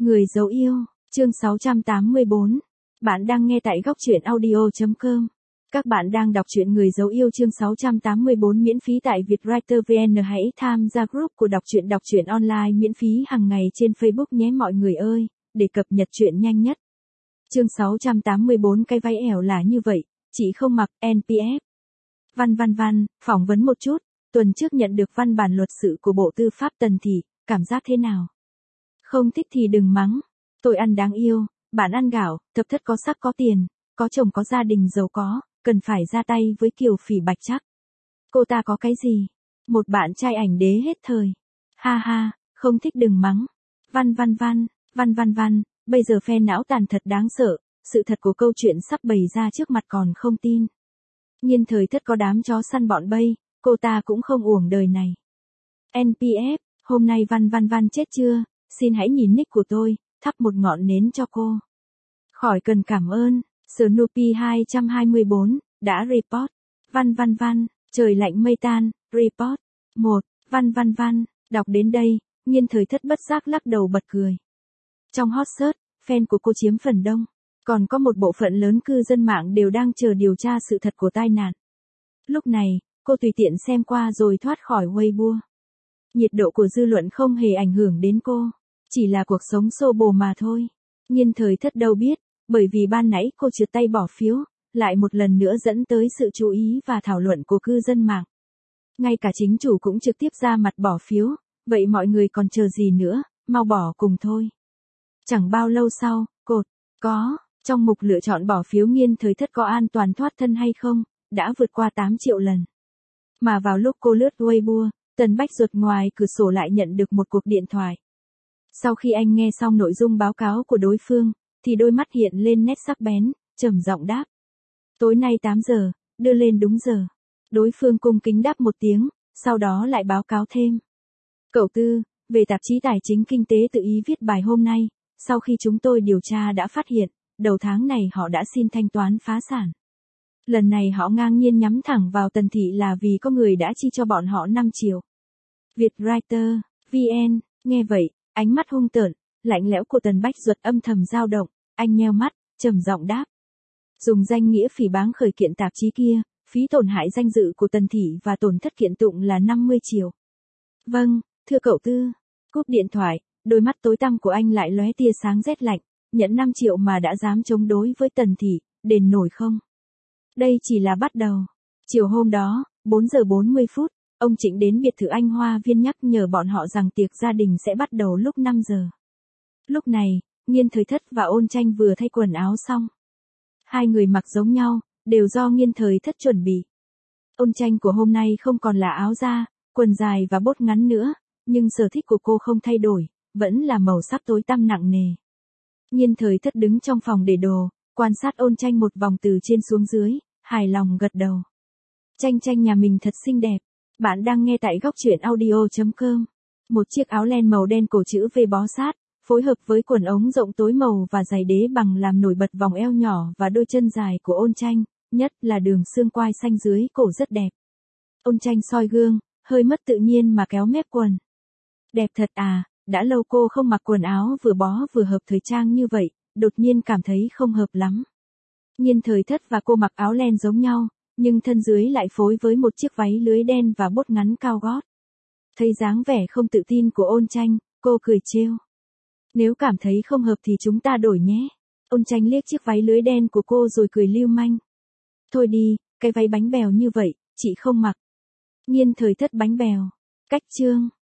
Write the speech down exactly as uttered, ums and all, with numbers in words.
Người dấu yêu, chương sáu trăm tám mươi bốn. Bạn đang nghe tại góc truyện audio chấm com. Các bạn đang đọc truyện Người dấu yêu chương sáu trăm tám mươi bốn miễn phí tại Vietwriter vê en. Hãy tham gia group của đọc truyện đọc truyện online miễn phí hàng ngày trên Facebook nhé mọi người ơi, để cập nhật truyện nhanh nhất. Chương sáu trăm tám mươi bốn cái váy ẻo là như vậy, chị không mặc en pê ép. Văn văn văn, phỏng vấn một chút, tuần trước nhận được văn bản luật sự của Bộ Tư pháp Tần Thị, cảm giác thế nào? Không thích thì đừng mắng. Tôi ăn đáng yêu, bạn ăn gạo, thập thất có sắc có tiền, có chồng có gia đình giàu có, cần phải ra tay với Kiều Phỉ Bạch chắc. Cô ta có cái gì? Một bạn trai ảnh đế hết thời. Ha ha, không thích đừng mắng. Văn văn văn, văn văn văn, bây giờ phe não tàn thật đáng sợ, sự thật của câu chuyện sắp bày ra trước mặt còn không tin. Nhiên thời thất có đám chó săn bọn Bay, cô ta cũng không uổng đời này. en pê ép, hôm nay văn văn văn chết chưa? Xin hãy nhìn nick của tôi, thắp một ngọn nến cho cô. Khỏi cần cảm ơn, Snoopy hai trăm hai mươi bốn, đã report. Văn văn văn, trời lạnh mây tan, report. một, văn văn văn, đọc đến đây, Nhiên thời thất bất giác lắc đầu bật cười. Trong hot search, fan của cô chiếm phần đông, còn có một bộ phận lớn cư dân mạng đều đang chờ điều tra sự thật của tai nạn. Lúc này, cô tùy tiện xem qua rồi thoát khỏi Weibo. Nhiệt độ của dư luận không hề ảnh hưởng đến cô. Chỉ là cuộc sống xô bồ mà thôi. Nhiên thời thất đâu biết, bởi vì ban nãy cô trượt tay bỏ phiếu, lại một lần nữa dẫn tới sự chú ý và thảo luận của cư dân mạng. Ngay cả chính chủ cũng trực tiếp ra mặt bỏ phiếu, vậy mọi người còn chờ gì nữa, mau bỏ cùng thôi. Chẳng bao lâu sau, cột, có, trong mục lựa chọn bỏ phiếu Nhiên thời thất có an toàn thoát thân hay không, đã vượt qua tám triệu lần. Mà vào lúc cô lướt Weibo, Tần Bách Duật ngoài cửa sổ lại nhận được một cuộc điện thoại. Sau khi anh nghe xong nội dung báo cáo của đối phương, thì đôi mắt hiện lên nét sắc bén, trầm giọng đáp. Tối nay tám giờ, đưa lên đúng giờ. Đối phương cung kính đáp một tiếng, sau đó lại báo cáo thêm. Cậu Tư, về tạp chí Tài chính Kinh tế tự ý viết bài hôm nay, sau khi chúng tôi điều tra đã phát hiện, đầu tháng này họ đã xin thanh toán phá sản. Lần này họ ngang nhiên nhắm thẳng vào Tần Thị là vì có người đã chi cho bọn họ năm triệu. Vietwriter, vê en, nghe vậy. Ánh mắt hung tợn, lạnh lẽo của Tần Bách Duật âm thầm dao động, anh nheo mắt, trầm giọng đáp. Dùng danh nghĩa phỉ báng khởi kiện tạp chí kia, phí tổn hại danh dự của Tần Thị và tổn thất kiện tụng là năm mươi triệu. Vâng, thưa cậu Tư. Cúp điện thoại, đôi mắt tối tăm của anh lại lóe tia sáng rét lạnh, nhận năm triệu mà đã dám chống đối với Tần Thị, đền nổi không? Đây chỉ là bắt đầu. Chiều hôm đó, bốn giờ bốn mươi phút. Ông Trịnh đến biệt thự anh Hoa Viên nhắc nhở bọn họ rằng tiệc gia đình sẽ bắt đầu lúc năm giờ. Lúc này, Nhiên thời thất và Ôn Tranh vừa thay quần áo xong. Hai người mặc giống nhau, đều do Nhiên thời thất chuẩn bị. Ôn Tranh của hôm nay không còn là áo da, quần dài và bốt ngắn nữa, nhưng sở thích của cô không thay đổi, vẫn là màu sắc tối tăm nặng nề. Nhiên thời thất đứng trong phòng để đồ, quan sát Ôn Tranh một vòng từ trên xuống dưới, hài lòng gật đầu. Tranh Tranh nhà mình thật xinh đẹp. Bạn đang nghe tại góc truyện audio chấm com. Một chiếc áo len màu đen cổ chữ V bó sát, phối hợp với quần ống rộng tối màu và giày đế bằng làm nổi bật vòng eo nhỏ và đôi chân dài của Ôn Tranh, nhất là đường xương quai xanh dưới cổ rất đẹp. Ôn Tranh soi gương, hơi mất tự nhiên mà kéo mép quần. Đẹp thật à, đã lâu cô không mặc quần áo vừa bó vừa hợp thời trang như vậy, đột nhiên cảm thấy không hợp lắm. Nhiên thời thất và cô mặc áo len giống nhau. Nhưng thân dưới lại phối với một chiếc váy lưới đen và bốt ngắn cao gót. Thấy dáng vẻ không tự tin của Ôn Tranh, cô cười trêu. Nếu cảm thấy không hợp thì chúng ta đổi nhé. Ôn Tranh liếc chiếc váy lưới đen của cô rồi cười lưu manh. Thôi đi, cái váy bánh bèo như vậy, chị không mặc. Nhiên thời thất bánh bèo. Cách chương.